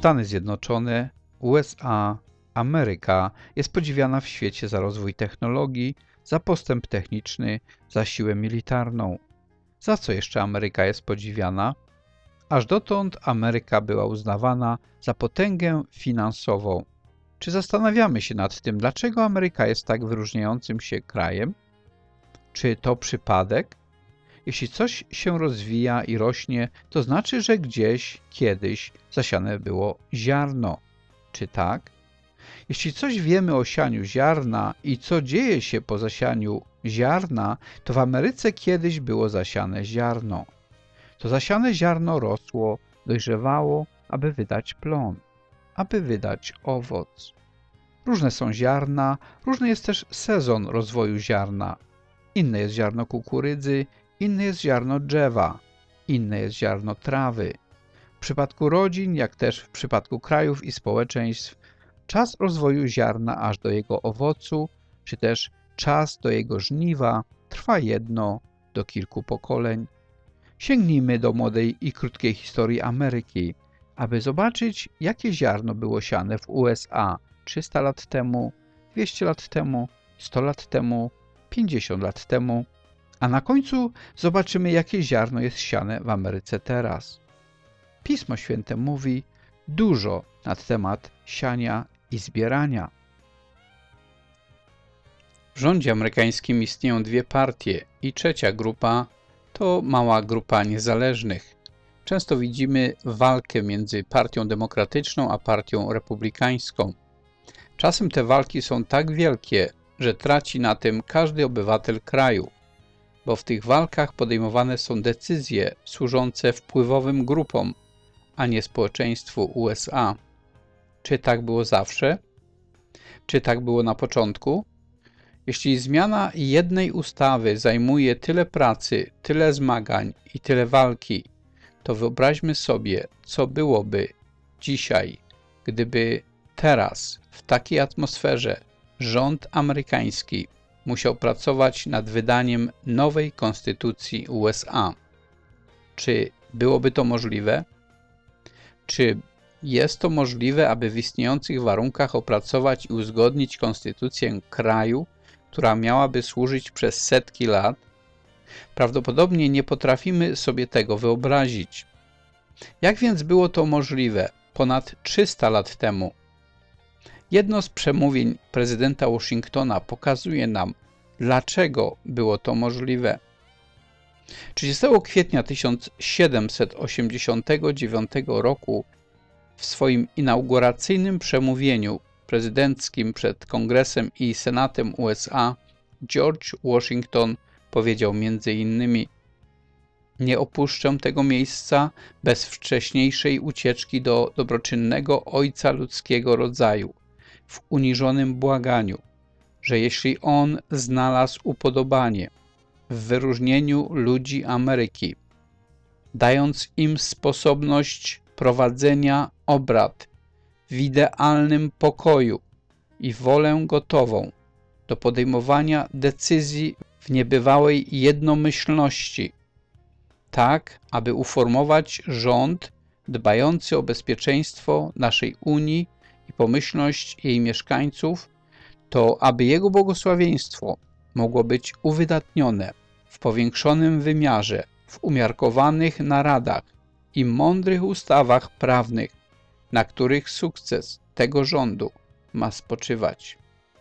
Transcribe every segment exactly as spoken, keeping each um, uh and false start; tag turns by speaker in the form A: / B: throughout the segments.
A: Stany Zjednoczone, U S A, Ameryka jest podziwiana w świecie za rozwój technologii, za postęp techniczny, za siłę militarną. Za co jeszcze Ameryka jest podziwiana? Aż dotąd Ameryka była uznawana za potęgę finansową. Czy zastanawiamy się nad tym, dlaczego Ameryka jest tak wyróżniającym się krajem? Czy to przypadek? Jeśli coś się rozwija i rośnie, to znaczy, że gdzieś, kiedyś zasiane było ziarno. Czy tak? Jeśli coś wiemy o sianiu ziarna i co dzieje się po zasianiu ziarna, to w Ameryce kiedyś było zasiane ziarno. To zasiane ziarno rosło, dojrzewało, aby wydać plon, aby wydać owoc. Różne są ziarna, różny jest też sezon rozwoju ziarna. Inne jest ziarno kukurydzy, inne jest ziarno drzewa, inne jest ziarno trawy. W przypadku rodzin, jak też w przypadku krajów i społeczeństw, czas rozwoju ziarna aż do jego owocu, czy też czas do jego żniwa trwa jedno do kilku pokoleń. Sięgnijmy do młodej i krótkiej historii Ameryki, aby zobaczyć, jakie ziarno było siane w U S A trzysta lat temu, dwieście lat temu, sto lat temu, pięćdziesiąt lat temu, a na końcu zobaczymy, jakie ziarno jest siane w Ameryce teraz. Pismo Święte mówi dużo na temat siania i zbierania. W rządzie amerykańskim istnieją dwie partie i trzecia grupa to mała grupa niezależnych. Często widzimy walkę między partią demokratyczną a partią republikańską. Czasem te walki są tak wielkie, że traci na tym każdy obywatel kraju, bo w tych walkach podejmowane są decyzje służące wpływowym grupom, a nie społeczeństwu U S A. Czy tak było zawsze? Czy tak było na początku? Jeśli zmiana jednej ustawy zajmuje tyle pracy, tyle zmagań i tyle walki, to wyobraźmy sobie, co byłoby dzisiaj, gdyby teraz, w takiej atmosferze, rząd amerykański musiał pracować nad wydaniem nowej konstytucji U S A. Czy byłoby to możliwe? Czy jest to możliwe, aby w istniejących warunkach opracować i uzgodnić konstytucję kraju, która miałaby służyć przez setki lat? Prawdopodobnie nie potrafimy sobie tego wyobrazić. Jak więc było to możliwe ponad trzysta lat temu? Jedno z przemówień prezydenta Waszyngtona pokazuje nam, dlaczego było to możliwe. trzydziestego kwietnia tysiąc siedemset osiemdziesiątego dziewiątego roku w swoim inauguracyjnym przemówieniu prezydenckim przed Kongresem i Senatem U S A George Washington powiedział między innymi: nie opuszczę tego miejsca bez wcześniejszej ucieczki do dobroczynnego Ojca ludzkiego rodzaju w uniżonym błaganiu, że jeśli On znalazł upodobanie w wyróżnieniu ludzi Ameryki, dając im sposobność prowadzenia obrad w idealnym pokoju i wolę gotową do podejmowania decyzji w niebywałej jednomyślności, tak aby uformować rząd dbający o bezpieczeństwo naszej Unii i pomyślność jej mieszkańców, to aby Jego błogosławieństwo mogło być uwydatnione w powiększonym wymiarze, w umiarkowanych naradach i mądrych ustawach prawnych, na których sukces tego rządu ma spoczywać.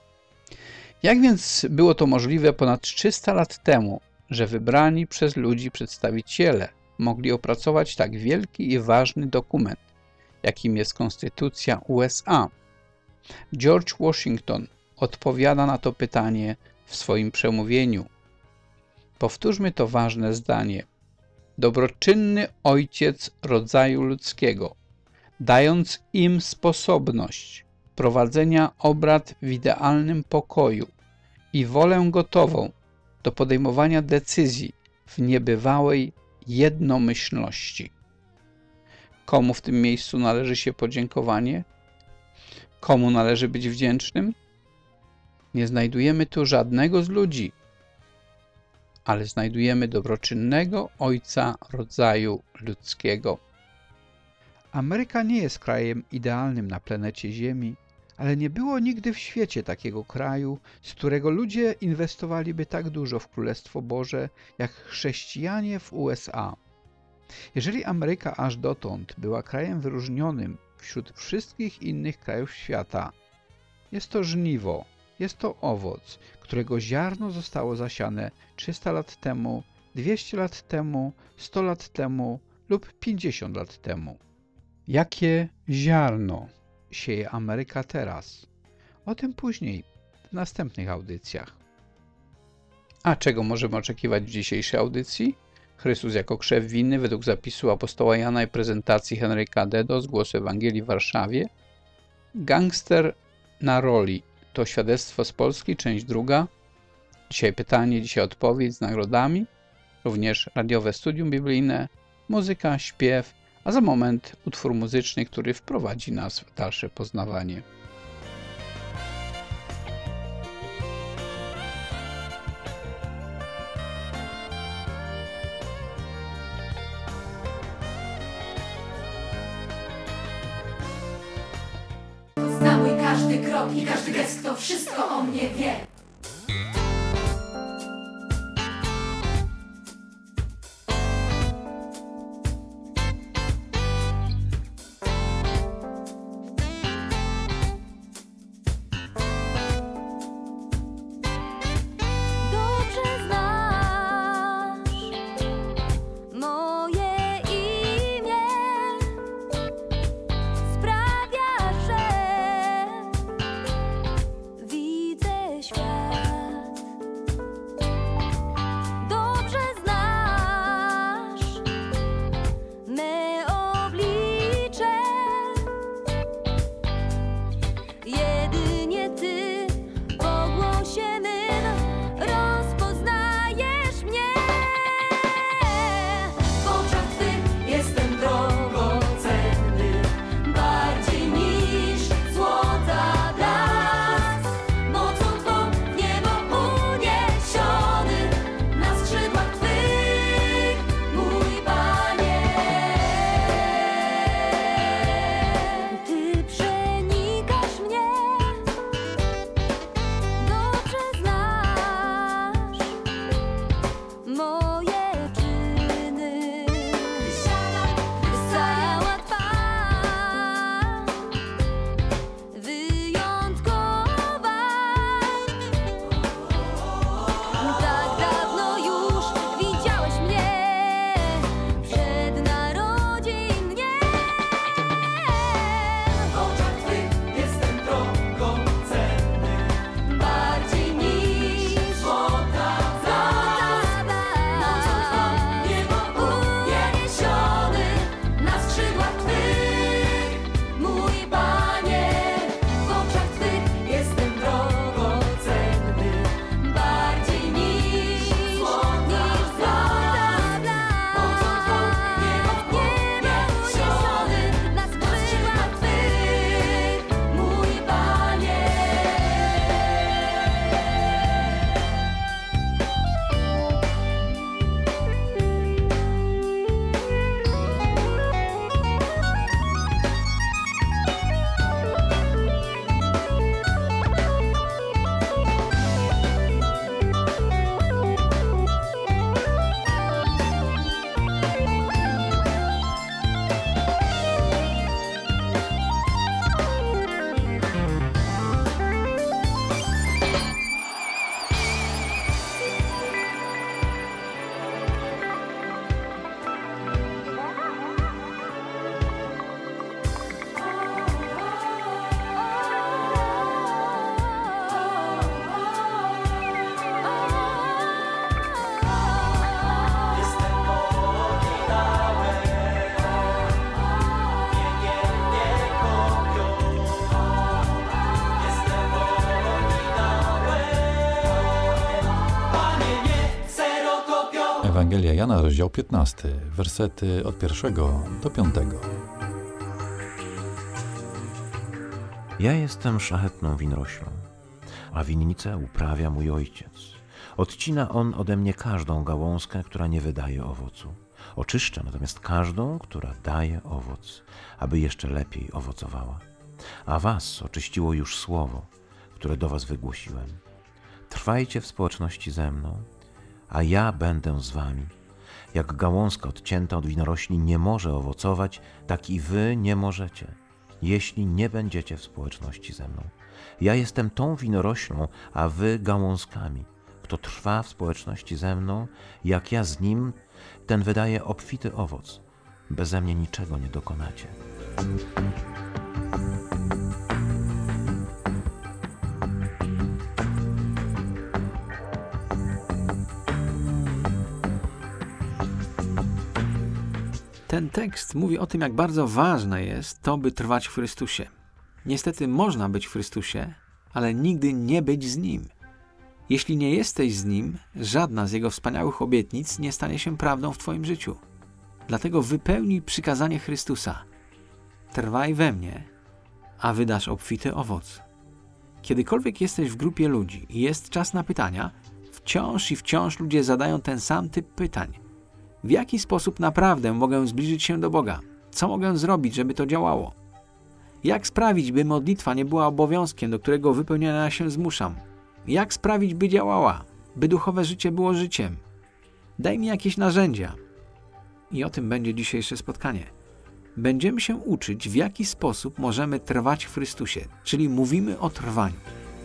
A: Jak więc było to możliwe ponad trzysta lat temu, że wybrani przez ludzi przedstawiciele mogli opracować tak wielki i ważny dokument, jakim jest Konstytucja U S A? George Washington odpowiada na to pytanie w swoim przemówieniu. Powtórzmy to ważne zdanie. Dobroczynny Ojciec rodzaju ludzkiego, dając im sposobność prowadzenia obrad w idealnym pokoju i wolę gotową do podejmowania decyzji w niebywałej jednomyślności. Komu w tym miejscu należy się podziękowanie? Komu należy być wdzięcznym? Nie znajdujemy tu żadnego z ludzi, ale znajdujemy dobroczynnego Ojca rodzaju ludzkiego. Ameryka nie jest krajem idealnym na planecie Ziemi, ale nie było nigdy w świecie takiego kraju, z którego ludzie inwestowaliby tak dużo w Królestwo Boże, jak chrześcijanie w U S A. Jeżeli Ameryka aż dotąd była krajem wyróżnionym wśród wszystkich innych krajów świata, jest to żniwo, jest to owoc, którego ziarno zostało zasiane trzysta lat temu, dwieście lat temu, sto lat temu lub pięćdziesiąt lat temu. Jakie ziarno sieje Ameryka teraz? O tym później, w następnych audycjach. A czego możemy oczekiwać w dzisiejszej audycji? Chrystus jako krzew winny według zapisu apostoła Jana i prezentacji Henryka Dedo z Głosu Ewangelii w Warszawie. Gangster na roli. To świadectwo z Polski, część druga. Dzisiaj pytanie, dzisiaj odpowiedź z nagrodami. Również radiowe studium biblijne, muzyka, śpiew, a za moment utwór muzyczny, który wprowadzi nas w dalsze poznawanie.
B: Zna mój każdy krok i każdy gest, to wszystko o mnie wie.
C: Ewangelia Jana, rozdział piętnasty, wersety od pierwszego do piątego.
D: Ja jestem szlachetną winoroślą, a winnicę uprawia mój ojciec. Odcina on ode mnie każdą gałązkę, która nie wydaje owocu, Oczyszcza natomiast każdą, która daje owoc, aby jeszcze lepiej owocowała. A was oczyściło już słowo, które do was wygłosiłem. Trwajcie w społeczności ze mną, a ja będę z wami. Jak gałązka odcięta od winorośli nie może owocować, tak i wy nie możecie, jeśli nie będziecie w społeczności ze mną. Ja jestem tą winoroślą, a wy gałązkami. Kto trwa w społeczności ze mną, jak ja z nim, ten wydaje obfity owoc. Beze mnie niczego nie dokonacie.
E: Ten tekst mówi o tym, jak bardzo ważne jest to, by trwać w Chrystusie. Niestety można być w Chrystusie, ale nigdy nie być z Nim. Jeśli nie jesteś z Nim, żadna z Jego wspaniałych obietnic nie stanie się prawdą w Twoim życiu. Dlatego wypełnij przykazanie Chrystusa. Trwaj we mnie, a wydasz obfity owoc. Kiedykolwiek jesteś w grupie ludzi i jest czas na pytania, wciąż i wciąż ludzie zadają ten sam typ pytań. W jaki sposób naprawdę mogę zbliżyć się do Boga? Co mogę zrobić, żeby to działało? Jak sprawić, by modlitwa nie była obowiązkiem, do którego wypełniania się zmuszam? Jak sprawić, by działała? By duchowe życie było życiem? Daj mi jakieś narzędzia. I o tym będzie dzisiejsze spotkanie. Będziemy się uczyć, w jaki sposób możemy trwać w Chrystusie, czyli mówimy o trwaniu.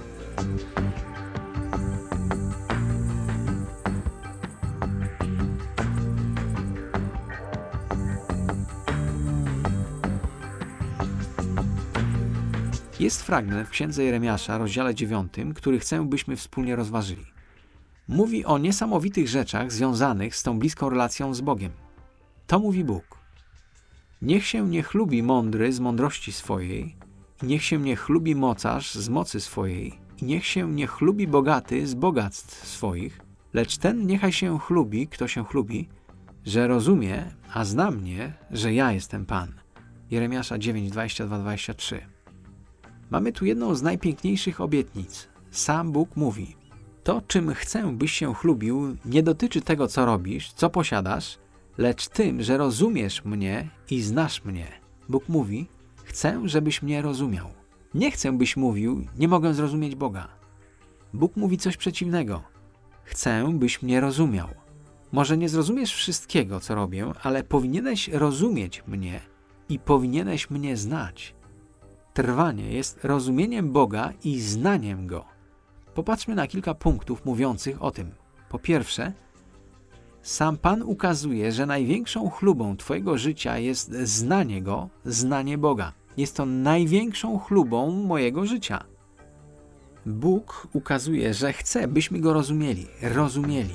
E: Jest fragment w Księdze Jeremiasza, rozdziale dziewiątym, który chcę, byśmy wspólnie rozważyli. Mówi o niesamowitych rzeczach związanych z tą bliską relacją z Bogiem. To mówi Bóg. Niech się nie chlubi mądry z mądrości swojej, i niech się nie chlubi mocarz z mocy swojej, i niech się nie chlubi bogaty z bogactw swoich, lecz ten niechaj się chlubi, kto się chlubi, że rozumie, a zna mnie, że ja jestem Pan. Jeremiasza dziewięć, dwadzieścia dwa do dwudziestego trzeciego. Mamy tu jedną z najpiękniejszych obietnic. Sam Bóg mówi: to, czym chcę, byś się chlubił, nie dotyczy tego, co robisz, co posiadasz, lecz tym, że rozumiesz mnie i znasz mnie. Bóg mówi: chcę, żebyś mnie rozumiał. Nie chcę, byś mówił: nie mogę zrozumieć Boga. Bóg mówi coś przeciwnego. Chcę, byś mnie rozumiał. Może nie zrozumiesz wszystkiego, co robię, ale powinieneś rozumieć mnie i powinieneś mnie znać. Trwanie jest rozumieniem Boga i znaniem Go. Popatrzmy na kilka punktów mówiących o tym. Po pierwsze, sam Pan ukazuje, że największą chlubą Twojego życia jest znanie Go, znanie Boga. Jest to największą chlubą mojego życia. Bóg ukazuje, że chce, byśmy Go rozumieli. Rozumieli.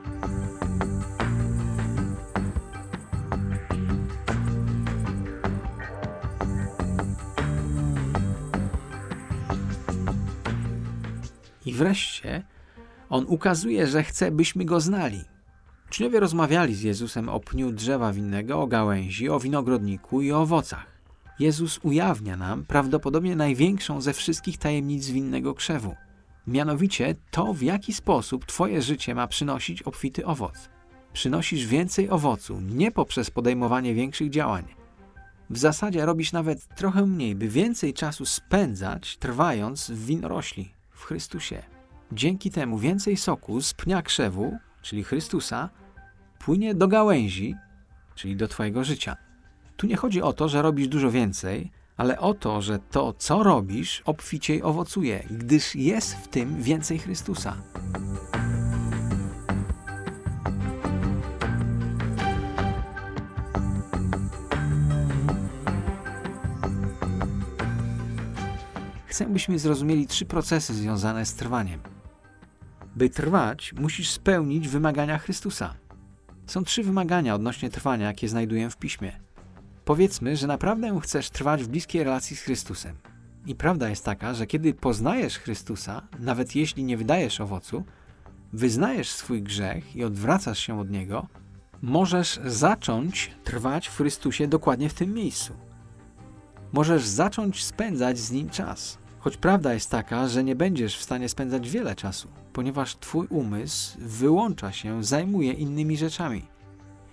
E: I wreszcie On ukazuje, że chce, byśmy Go znali. Uczniowie rozmawiali z Jezusem o pniu drzewa winnego, o gałęzi, o winogrodniku i o owocach. Jezus ujawnia nam prawdopodobnie największą ze wszystkich tajemnic winnego krzewu. Mianowicie to, w jaki sposób Twoje życie ma przynosić obfity owoc. Przynosisz więcej owocu nie poprzez podejmowanie większych działań. W zasadzie robisz nawet trochę mniej, by więcej czasu spędzać, trwając w winorośli, w Chrystusie. Dzięki temu więcej soku z pnia krzewu, czyli Chrystusa, płynie do gałęzi, czyli do Twojego życia. Tu nie chodzi o to, że robisz dużo więcej, ale o to, że to, co robisz, obficiej owocuje, gdyż jest w tym więcej Chrystusa. Chcę, byśmy zrozumieli trzy procesy związane z trwaniem. By trwać, musisz spełnić wymagania Chrystusa. Są trzy wymagania odnośnie trwania, jakie znajduję w Piśmie. Powiedzmy, że naprawdę chcesz trwać w bliskiej relacji z Chrystusem. I prawda jest taka, że kiedy poznajesz Chrystusa, nawet jeśli nie wydajesz owocu, wyznajesz swój grzech i odwracasz się od Niego, możesz zacząć trwać w Chrystusie dokładnie w tym miejscu. Możesz zacząć spędzać z Nim czas. Choć prawda jest taka, że nie będziesz w stanie spędzać wiele czasu, ponieważ Twój umysł wyłącza się, zajmuje innymi rzeczami.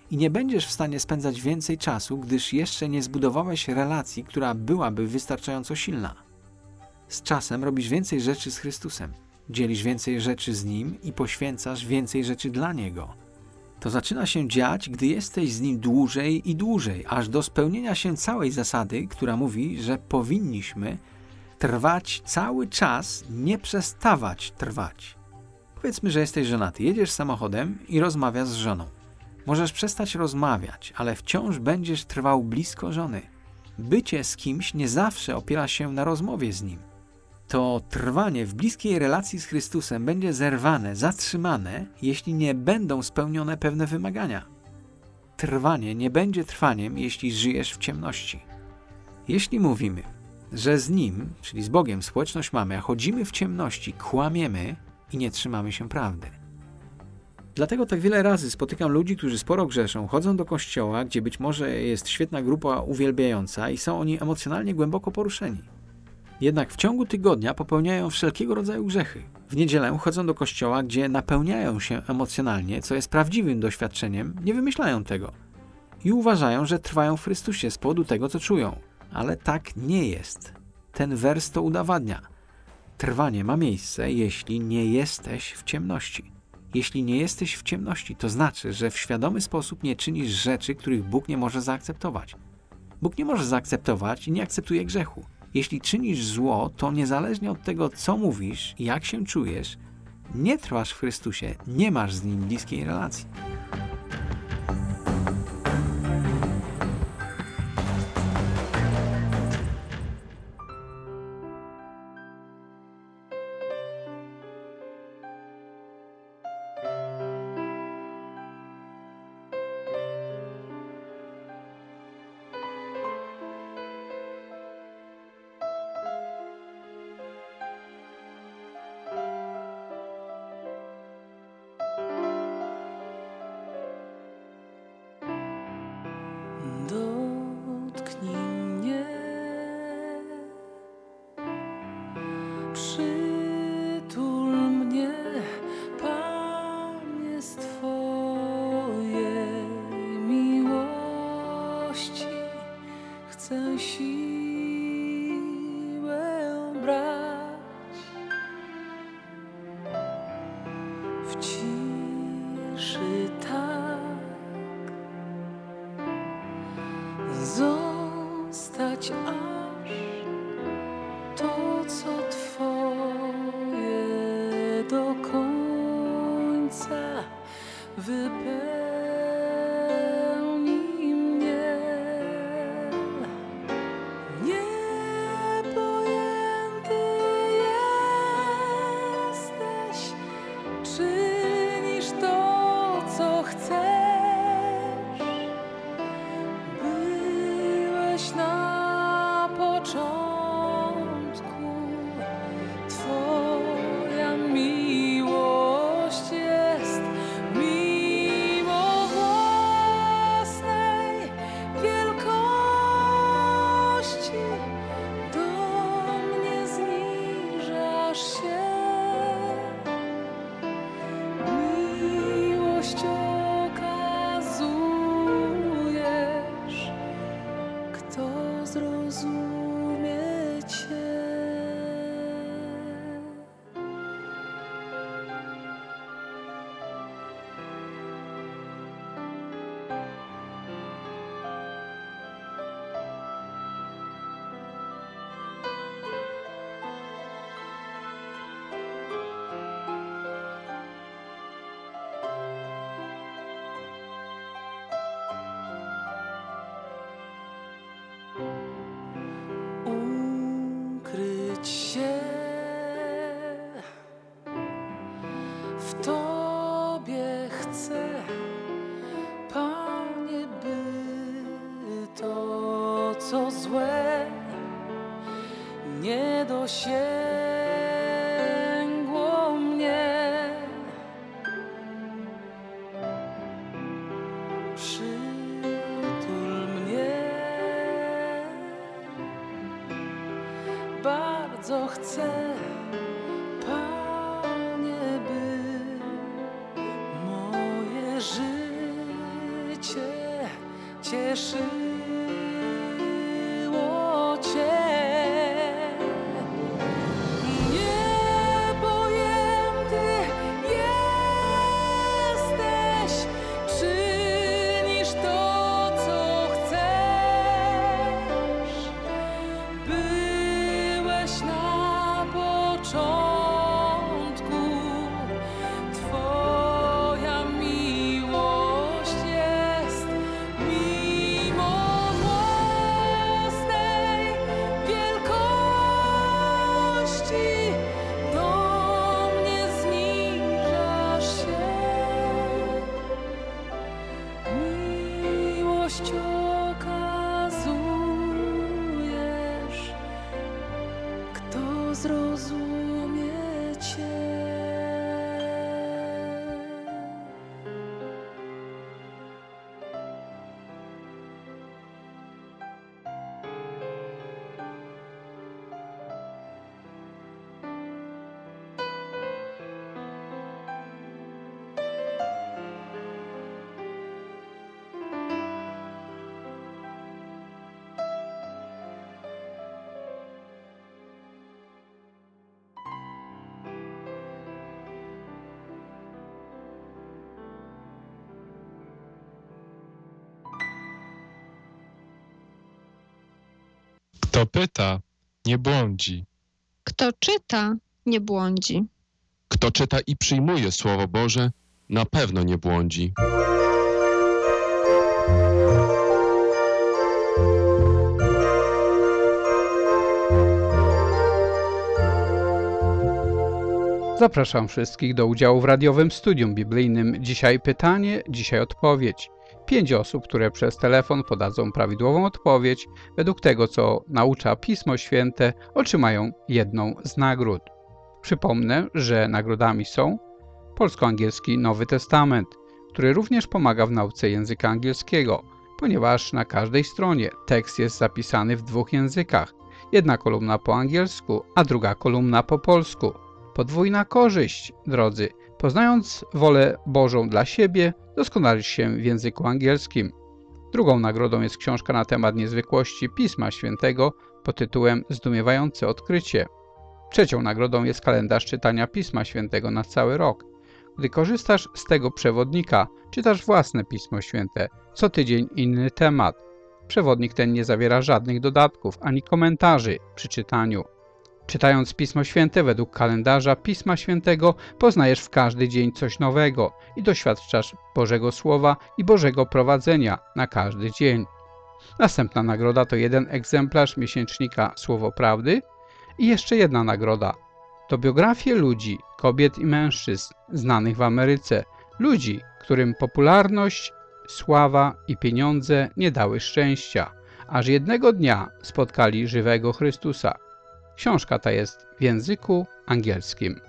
E: i nie będziesz w stanie spędzać więcej czasu, gdyż jeszcze nie zbudowałeś relacji, która byłaby wystarczająco silna. Z czasem robisz więcej rzeczy z Chrystusem, dzielisz więcej rzeczy z Nim i poświęcasz więcej rzeczy dla Niego. To zaczyna się dziać, gdy jesteś z Nim dłużej i dłużej, aż do spełnienia się całej zasady, która mówi, że powinniśmy trwać cały czas, nie przestawać trwać. Powiedzmy, że jesteś żonaty, jedziesz samochodem i rozmawiasz z żoną. Możesz przestać rozmawiać, ale wciąż będziesz trwał blisko żony. Bycie z kimś nie zawsze opiera się na rozmowie z nim. To trwanie w bliskiej relacji z Chrystusem będzie zerwane, zatrzymane, jeśli nie będą spełnione pewne wymagania. Trwanie nie będzie trwaniem, jeśli żyjesz w ciemności. Jeśli mówimy, że z Nim, czyli z Bogiem, społeczność mamy, a chodzimy w ciemności, kłamiemy i nie trzymamy się prawdy. Dlatego tak wiele razy spotykam ludzi, którzy sporo grzeszą, chodzą do kościoła, gdzie być może jest świetna grupa uwielbiająca i są oni emocjonalnie głęboko poruszeni. Jednak w ciągu tygodnia popełniają wszelkiego rodzaju grzechy. W niedzielę chodzą do kościoła, gdzie napełniają się emocjonalnie, co jest prawdziwym doświadczeniem, nie wymyślają tego. I uważają, że trwają w Chrystusie z powodu tego, co czują. Ale tak nie jest. Ten wers to udowadnia. Trwanie ma miejsce, jeśli nie jesteś w ciemności. Jeśli nie jesteś w ciemności, to znaczy, że w świadomy sposób nie czynisz rzeczy, których Bóg nie może zaakceptować. Bóg nie może zaakceptować i nie akceptuje grzechu. Jeśli czynisz zło, to niezależnie od tego, co mówisz i jak się czujesz, nie trwasz w Chrystusie, nie masz z Nim bliskiej relacji.
F: Dotknij mnie, przytul mnie, Panie, z Twojej miłości chcę siłę brać w ciszy tak. Zostać aż to, co Twoje do końca wypełni mnie. Niepojęty jesteś, czynisz to, co chcesz. Na początku Twoja miłość jest mimo własnej wielkości do mnie zniżasz się. Miłość okazujesz, kto zrozumie Cię. Ukryć się w Tobie chcę, Panie, by to, co złe, nie dosięgło mnie. Przytul mnie, bardzo chcę, Panie, by moje życie cieszyło Cię. Niepojęty jesteś, czynisz to, co chcesz. Byłeś na początku, Twoja miłość jest mimo własnej wielkości. Do mnie zniżasz się, miłość okazujesz. Kto zrozumie Cię?
G: Kto pyta, nie błądzi.
H: Kto czyta, nie błądzi.
G: Kto czyta i przyjmuje Słowo Boże, na pewno nie błądzi.
A: Zapraszam wszystkich do udziału w radiowym studium biblijnym. Dzisiaj pytanie, dzisiaj odpowiedź. Pięć osób, które przez telefon podadzą prawidłową odpowiedź według tego, co naucza Pismo Święte, otrzymają jedną z nagród. Przypomnę, że nagrodami są polsko-angielski Nowy Testament, który również pomaga w nauce języka angielskiego, ponieważ na każdej stronie tekst jest zapisany w dwóch językach. Jedna kolumna po angielsku, a druga kolumna po polsku. Podwójna korzyść, drodzy. Poznając wolę Bożą dla siebie, doskonalisz się w języku angielskim. Drugą nagrodą jest książka na temat niezwykłości Pisma Świętego pod tytułem Zdumiewające odkrycie. Trzecią nagrodą jest kalendarz czytania Pisma Świętego na cały rok. Gdy korzystasz z tego przewodnika, czytasz własne Pismo Święte, co tydzień inny temat. Przewodnik ten nie zawiera żadnych dodatków ani komentarzy przy czytaniu. Czytając Pismo Święte według kalendarza Pisma Świętego, poznajesz w każdy dzień coś nowego i doświadczasz Bożego Słowa i Bożego prowadzenia na każdy dzień. Następna nagroda to jeden egzemplarz miesięcznika Słowo Prawdy i jeszcze jedna nagroda. To biografie ludzi, kobiet i mężczyzn znanych w Ameryce, ludzi, którym popularność, sława i pieniądze nie dały szczęścia, aż jednego dnia spotkali żywego Chrystusa. Książka ta jest w języku angielskim.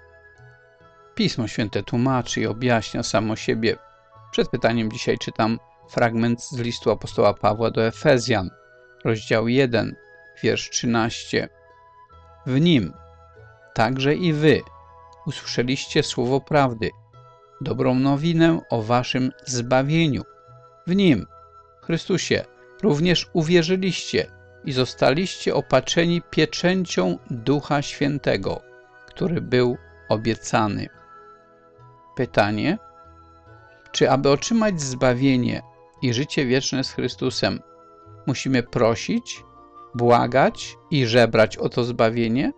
A: Pismo Święte tłumaczy i objaśnia samo siebie. Przed pytaniem dzisiaj czytam fragment z listu apostoła Pawła do Efezjan, rozdział jeden, wiersz trzynasty. W nim także i wy usłyszeliście słowo prawdy, dobrą nowinę o waszym zbawieniu. W nim, Chrystusie, również uwierzyliście i zostaliście opatrzeni pieczęcią Ducha Świętego, który był obiecany. Pytanie: czy aby otrzymać zbawienie i życie wieczne z Chrystusem, musimy prosić, błagać i żebrać o to zbawienie?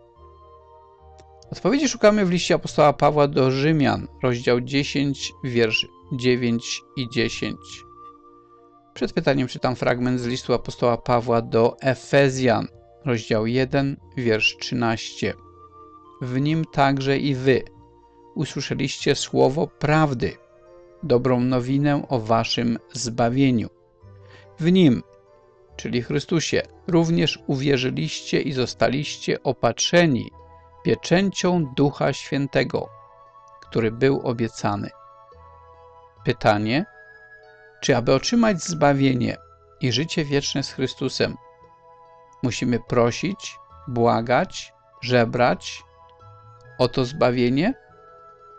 A: Odpowiedzi szukamy w liście apostoła Pawła do Rzymian, rozdział dziesięć, wiersz dziewięć i dziesięć. Przed pytaniem czytam fragment z listu apostoła Pawła do Efezjan, rozdział jeden, wiersz trzynasty. W nim także i wy usłyszeliście słowo prawdy, dobrą nowinę o waszym zbawieniu. W nim, czyli Chrystusie, również uwierzyliście i zostaliście opatrzeni pieczęcią Ducha Świętego, który był obiecany. Pytanie: czy aby otrzymać zbawienie i życie wieczne z Chrystusem, musimy prosić, błagać, żebrać o to zbawienie?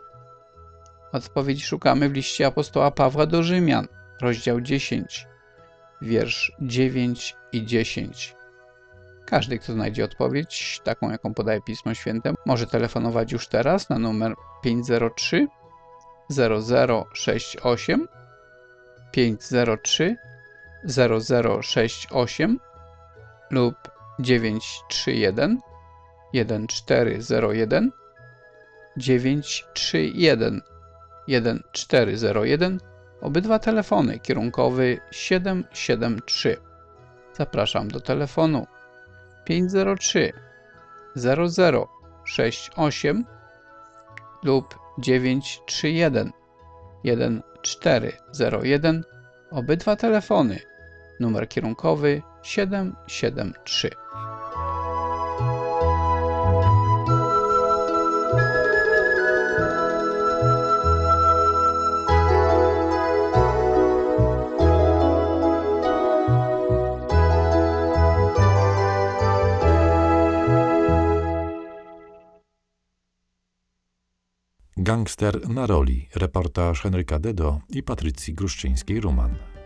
A: Odpowiedzi szukamy w liście apostoła Pawła do Rzymian, rozdział dziesięć, wiersz dziewięć i dziesięć. Każdy, kto znajdzie odpowiedź, taką jaką podaje Pismo Święte, może telefonować już teraz na numer pięć zero trzy zero zero sześć osiem, pięć zero trzy zero zero sześć osiem lub dziewięć trzy jeden jeden cztery zero jeden, dziewięć trzy jeden jeden cztery zero jeden, obydwa telefony, kierunkowy siedem siedem trzy. Zapraszam do telefonu pięć zero trzy zero zero sześć osiem lub dziewięć trzy jeden jeden cztery zero jeden, obydwa telefony, numer kierunkowy siedem siedem trzy.
C: Gangster na roli. Reportaż Henryka Dedo i Patrycji Gruszczyńskiej-Ruman.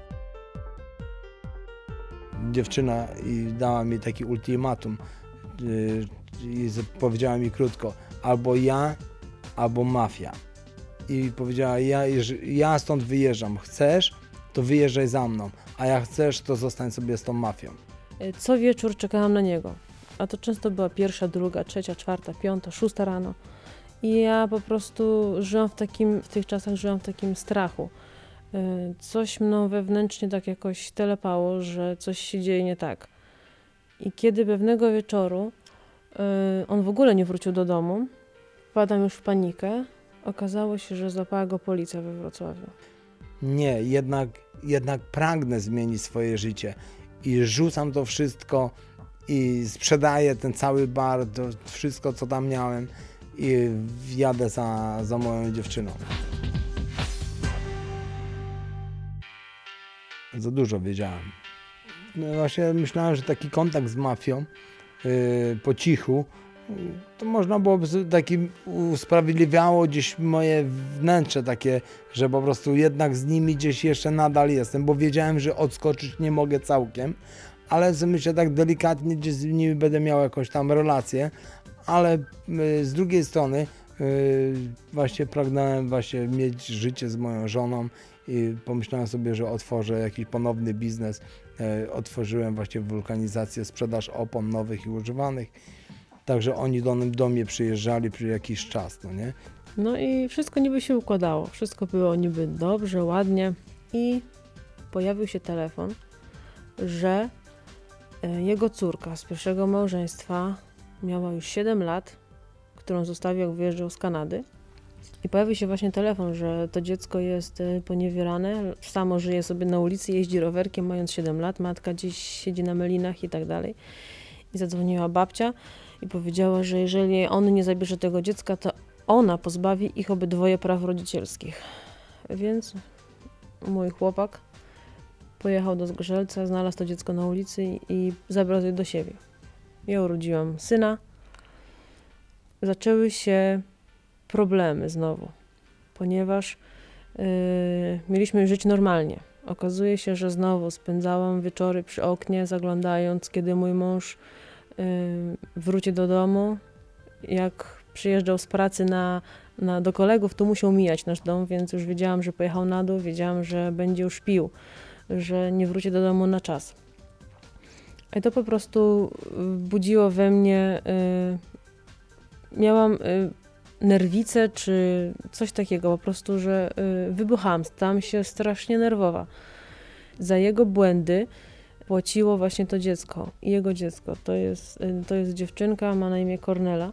I: Dziewczyna i dała mi taki ultimatum yy, i powiedziała mi krótko: albo ja, albo mafia. I powiedziała: ja, ja stąd wyjeżdżam, chcesz, to wyjeżdżaj za mną, a jak chcesz, to zostań sobie z tą mafią.
F: Co wieczór czekałam na niego, a to często była pierwsza, druga, trzecia, czwarta, piąta, szósta rano. I ja po prostu żyłam w takim, w tych czasach żyłam w takim strachu. Coś mną wewnętrznie tak jakoś telepało, że coś się dzieje nie tak. I kiedy pewnego wieczoru on w ogóle nie wrócił do domu, wpadam już w panikę, okazało się, że złapała go policja we Wrocławiu.
I: Nie, jednak, jednak pragnę zmienić swoje życie i rzucam to wszystko i sprzedaję ten cały bar, to wszystko, co tam miałem, i jadę za, za moją dziewczyną. Za dużo wiedziałem. No właśnie myślałem, że taki kontakt z mafią yy, po cichu, yy, to można byłoby takim usprawiedliwiało gdzieś moje wnętrze takie, że po prostu jednak z nimi gdzieś jeszcze nadal jestem, bo wiedziałem, że odskoczyć nie mogę całkiem, ale myślę, tak delikatnie gdzieś z nimi będę miał jakąś tam relację. Ale z drugiej strony właśnie pragnąłem właśnie mieć życie z moją żoną i pomyślałem sobie, że otworzę jakiś ponowny biznes. Otworzyłem właśnie wulkanizację, sprzedaż opon nowych i używanych. Także oni do, do mnie przyjeżdżali przez jakiś czas, no nie?
F: No i wszystko niby się układało. Wszystko było niby dobrze, ładnie. I pojawił się telefon, że jego córka z pierwszego małżeństwa miała już siedem lat, którą zostawił, jak wyjeżdżał z Kanady. I pojawił się właśnie telefon, że to dziecko jest poniewierane, samo żyje sobie na ulicy, jeździ rowerkiem, mając siedem lat, matka gdzieś siedzi na melinach i tak dalej. I zadzwoniła babcia i powiedziała, że jeżeli on nie zabierze tego dziecka, to ona pozbawi ich obydwoje praw rodzicielskich. Więc mój chłopak pojechał do Zgorzelca, znalazł to dziecko na ulicy i, i zabrał je do siebie. Ja urodziłam syna. Zaczęły się problemy znowu, ponieważ yy, mieliśmy żyć normalnie. Okazuje się, że znowu spędzałam wieczory przy oknie, zaglądając, kiedy mój mąż yy, wróci do domu. Jak przyjeżdżał z pracy na, na, do kolegów, to musiał mijać nasz dom, więc już wiedziałam, że pojechał na dół, wiedziałam, że będzie już pił, że nie wróci do domu na czas. I to po prostu budziło we mnie, y, miałam y, nerwicę czy coś takiego, po prostu, że y, wybuchałam, stałam się strasznie nerwowa. Za jego błędy płaciło właśnie to dziecko, jego dziecko. To jest, y, to jest dziewczynka, ma na imię Kornela.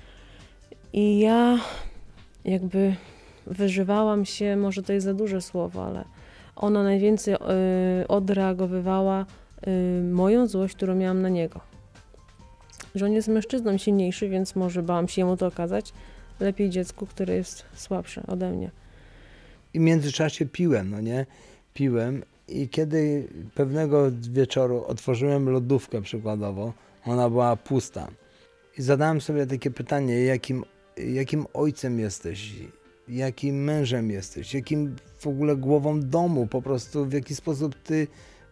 F: I ja jakby wyżywałam się, może to jest za duże słowo, ale ona najwięcej y, odreagowywała moją złość, którą miałam na niego. Że on jest mężczyzną silniejszy, więc może bałam się jemu to okazać. Lepiej dziecku, które jest słabsze ode mnie.
I: I w międzyczasie piłem, no nie? Piłem i kiedy pewnego wieczoru otworzyłem lodówkę przykładowo, ona była pusta. I zadałem sobie takie pytanie, jakim, jakim ojcem jesteś? Jakim mężem jesteś? Jakim w ogóle głową domu? Po prostu w jaki sposób ty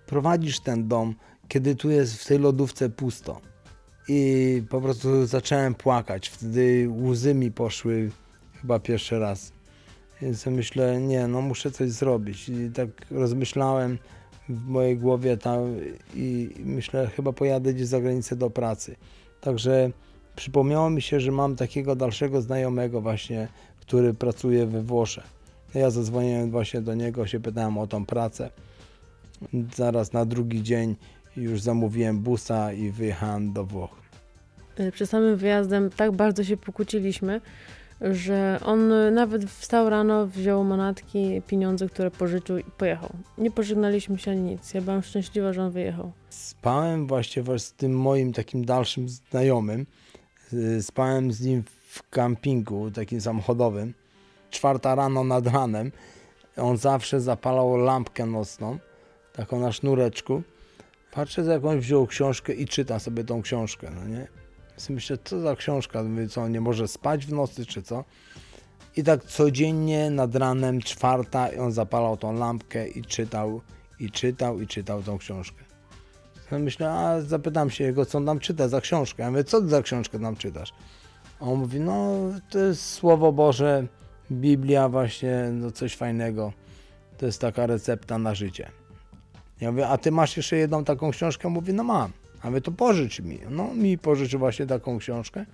I: prowadzisz ten dom, kiedy tu jest w tej lodówce pusto. I po prostu zacząłem płakać. Wtedy łzy mi poszły chyba pierwszy raz. Więc myślę, nie, no muszę coś zrobić. I tak rozmyślałem w mojej głowie tam i myślę, chyba pojadę gdzieś za granicę do pracy. Także przypomniało mi się, że mam takiego dalszego znajomego właśnie, który pracuje we Włoszech. Ja zadzwoniłem właśnie do niego, się pytałem o tą pracę. Zaraz na drugi dzień już zamówiłem busa i wyjechałem do Włoch.
F: Przed samym wyjazdem tak bardzo się pokłóciliśmy, że on nawet wstał rano, wziął manatki, pieniądze, które pożyczył i pojechał. Nie pożegnaliśmy się ani nic. Ja byłam szczęśliwa, że on wyjechał.
I: Spałem właśnie z tym moim takim dalszym znajomym. Spałem z nim w kampingu takim samochodowym. Czwarta rano nad ranem. On zawsze zapalał lampkę nocną, taką na sznureczku. Patrzę, że jakąś wziął książkę i czyta sobie tą książkę, no nie? Więc myślę, co za książka? Mówię, co, nie może spać w nocy, czy co? I tak codziennie nad ranem, czwarta, i on zapalał tą lampkę i czytał, i czytał, i czytał tą książkę. Ja myślę, a zapytam się jego, co on tam czyta za książkę. Ja mówię, co ty za książkę tam czytasz? A on mówi, no to jest Słowo Boże, Biblia właśnie, no coś fajnego. To jest taka recepta na życie. Ja mówię, a ty masz jeszcze jedną taką książkę? Mówi, no mam. A mówię, to pożycz mi. No mi pożyczył właśnie taką książkę.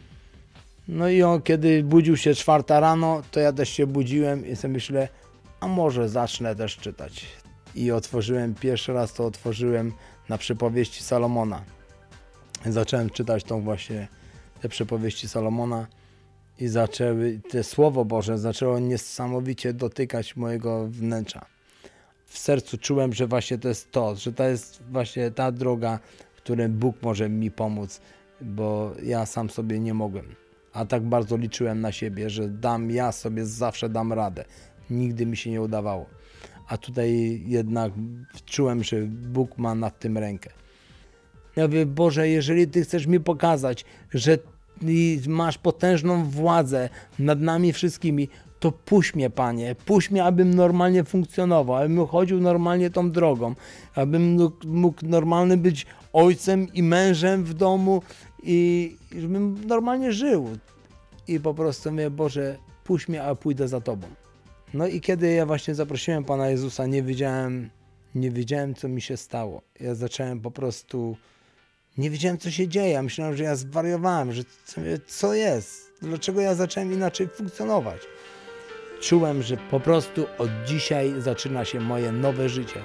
I: No i on, kiedy budził się czwarta rano, to ja też się budziłem i sobie myślę, a może zacznę też czytać. I otworzyłem, pierwszy raz to otworzyłem na przypowieści Salomona. Zacząłem czytać tą właśnie, te przypowieści Salomona i zaczęły, te Słowo Boże zaczęło niesamowicie dotykać mojego wnętrza. W sercu czułem, że właśnie to jest to, że to jest właśnie ta droga, którym Bóg może mi pomóc, bo ja sam sobie nie mogłem. A tak bardzo liczyłem na siebie, że dam, ja sobie zawsze dam radę. Nigdy mi się nie udawało. A tutaj jednak czułem, że Bóg ma nad tym rękę. Ja mówię, Boże, jeżeli Ty chcesz mi pokazać, że masz potężną władzę nad nami wszystkimi, to puść mnie, Panie, puść mnie, abym normalnie funkcjonował, abym chodził normalnie tą drogą, abym mógł normalnie być ojcem i mężem w domu i żebym normalnie żył. I po prostu mówię, Boże, puść mnie, a pójdę za Tobą. No i kiedy ja właśnie zaprosiłem Pana Jezusa, nie wiedziałem, nie wiedziałem, co mi się stało. Ja zacząłem po prostu, nie wiedziałem, co się dzieje. Myślałem, że ja zwariowałem, że co jest, dlaczego ja zacząłem inaczej funkcjonować. Czułem, że po prostu od dzisiaj zaczyna się moje nowe życie.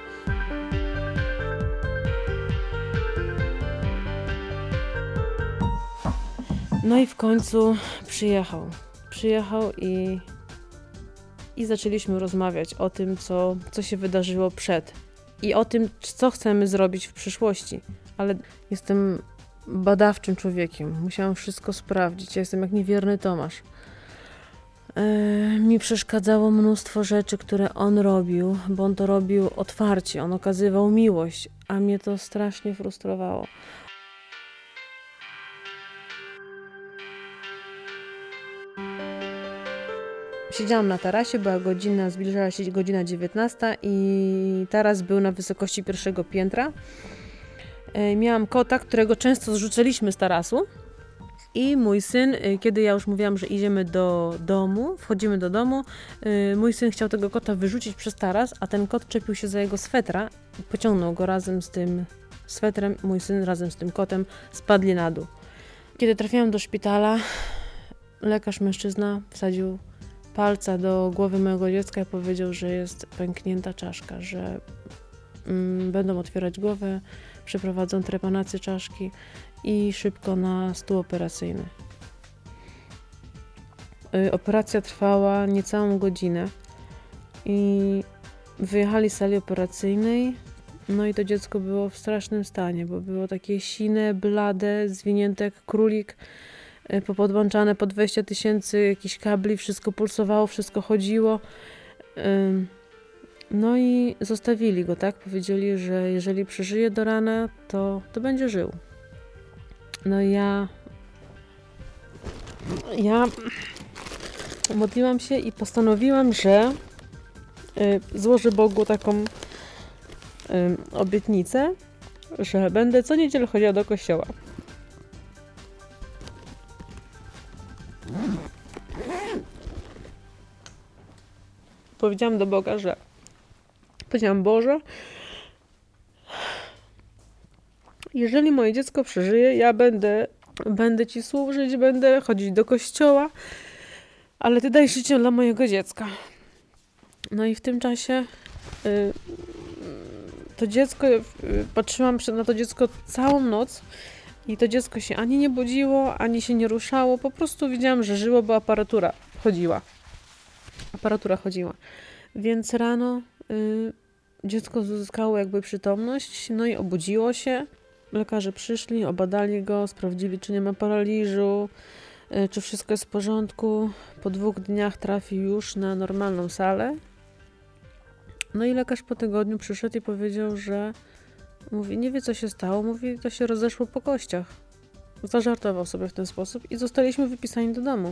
F: No i w końcu przyjechał. Przyjechał i, i zaczęliśmy rozmawiać o tym, co, co się wydarzyło przed. I o tym, co chcemy zrobić w przyszłości. Ale jestem badawczym człowiekiem. Musiałam wszystko sprawdzić. Ja jestem jak niewierny Tomasz. Yy, mi przeszkadzało mnóstwo rzeczy, które on robił, bo on to robił otwarcie. On okazywał miłość, a mnie to strasznie frustrowało. Siedziałam na tarasie, była godzina, zbliżała się godzina dziewiętnasta i taras był na wysokości pierwszego piętra. Miałam kota, którego często zrzucaliśmy z tarasu i mój syn, kiedy ja już mówiłam, że idziemy do domu, wchodzimy do domu, mój syn chciał tego kota wyrzucić przez taras, a ten kot czepił się za jego swetra i pociągnął go razem z tym swetrem. Mój syn razem z tym kotem spadli na dół. Kiedy trafiłam do szpitala, lekarz mężczyzna wsadził palca do głowy mojego dziecka i powiedział, że jest pęknięta czaszka, że mm, będą otwierać głowę, przeprowadzą trepanację czaszki i szybko na stół operacyjny. Y, operacja trwała niecałą godzinę i wyjechali z sali operacyjnej, no i to dziecko było w strasznym stanie, bo było takie sine, blade, zwinięte jak królik, popodłączane po dwadzieścia tysięcy jakichś kabli, wszystko pulsowało, wszystko chodziło. No i zostawili go, tak? Powiedzieli, że jeżeli przeżyje do rana, to, to będzie żył. No i ja ja modliłam się i postanowiłam, że złożę Bogu taką y, obietnicę, że będę co niedzielę chodziła do kościoła. Powiedziałam do Boga, że powiedziałam: Boże, jeżeli moje dziecko przeżyje, ja będę, będę Ci służyć, będę chodzić do kościoła, ale Ty daj życie dla mojego dziecka. No i w tym czasie y, to dziecko, y, patrzyłam na to dziecko całą noc i to dziecko się ani nie budziło, ani się nie ruszało, po prostu widziałam, że żyło, bo aparatura chodziła. Aparatura chodziła. Więc rano y, dziecko uzyskało jakby przytomność, no i obudziło się. Lekarze przyszli, obadali go, sprawdzili, czy nie ma paraliżu, y, czy wszystko jest w porządku. Po dwóch dniach trafił już na normalną salę. No i lekarz po tygodniu przyszedł i powiedział, że mówi, nie wie co się stało, mówi, to się rozeszło po kościach. Zażartował sobie w ten sposób i zostaliśmy wypisani do domu.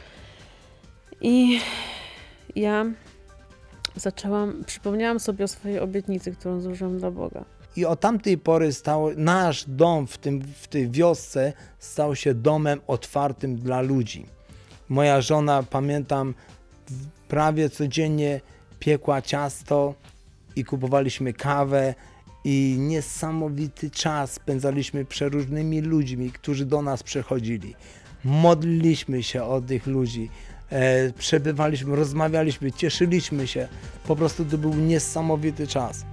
F: I ja zaczęłam, przypomniałam sobie o swojej obietnicy, którą złożyłam dla Boga.
I: I od tamtej pory stał, nasz dom w, tym, w tej wiosce stał się domem otwartym dla ludzi. Moja żona, pamiętam, prawie codziennie piekła ciasto i kupowaliśmy kawę i niesamowity czas spędzaliśmy przeróżnymi ludźmi, którzy do nas przychodzili. Modliliśmy się o tych ludzi, e, przebywaliśmy, rozmawialiśmy, cieszyliśmy się. Po prostu to był niesamowity czas.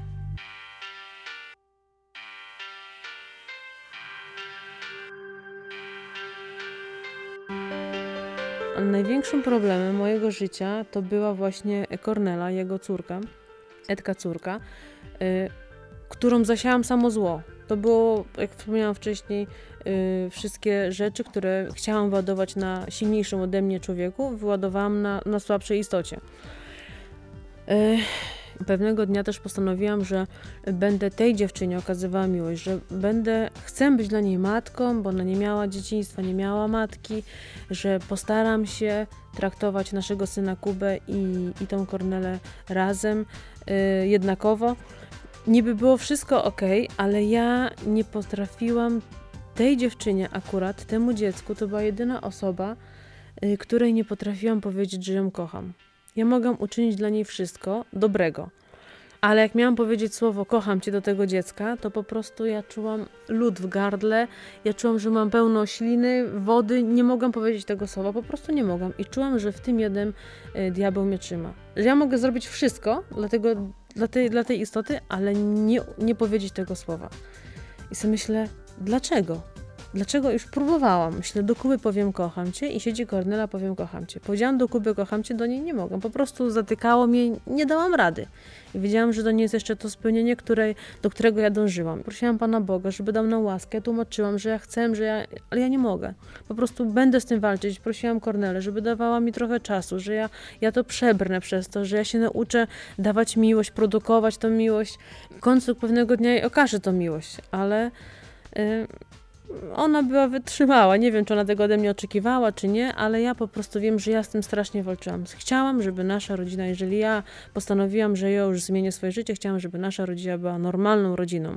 F: Ale największym problemem mojego życia to była właśnie Kornela, jego córka, Edka córka, y, którą zasiałam samo zło. To było, jak wspomniałam wcześniej, y, wszystkie rzeczy, które chciałam wyładować na silniejszym ode mnie człowieku, wyładowałam na, na słabszej istocie. Y, Pewnego dnia też postanowiłam, że będę tej dziewczynie okazywała miłość, że będę, chcę być dla niej matką, bo ona nie miała dzieciństwa, nie miała matki, że postaram się traktować naszego syna Kubę i, i tą Kornelę razem, yy, jednakowo. Niby było wszystko ok, ale ja nie potrafiłam tej dziewczynie akurat, temu dziecku, to była jedyna osoba, yy, której nie potrafiłam powiedzieć, że ją kocham. Ja mogłam uczynić dla niej wszystko dobrego, ale jak miałam powiedzieć słowo kocham cię do tego dziecka, to po prostu ja czułam lód w gardle, ja czułam, że mam pełno śliny, wody, nie mogłam powiedzieć tego słowa, po prostu nie mogłam i czułam, że w tym jednym y, diabeł mnie trzyma. Że ja mogę zrobić wszystko dla, tego, dla, tej, dla tej istoty, ale nie, nie powiedzieć tego słowa. I sobie myślę, dlaczego? Dlaczego? Już próbowałam. Myślę, do Kuby powiem kocham cię i siedzi Kornela, powiem kocham cię. Powiedziałam do Kuby kocham cię, do niej nie mogłam. Po prostu zatykało mnie, nie dałam rady. I wiedziałam, że to nie jest jeszcze to spełnienie, które, do którego ja dążyłam. Prosiłam Pana Boga, żeby dał nam łaskę. Tłumaczyłam, że ja chcę, że ja, ale ja nie mogę. Po prostu będę z tym walczyć. Prosiłam Kornelę, żeby dawała mi trochę czasu, że ja, ja to przebrnę przez to, że ja się nauczę dawać miłość, produkować tą miłość. W końcu pewnego dnia jej okaże tą miłość, ale... Yy, Ona była wytrzymała. Nie wiem, czy ona tego ode mnie oczekiwała, czy nie, ale ja po prostu wiem, że ja z tym strasznie walczyłam. Chciałam, żeby nasza rodzina, jeżeli ja postanowiłam, że ja już zmienię swoje życie, chciałam, żeby nasza rodzina była normalną rodziną.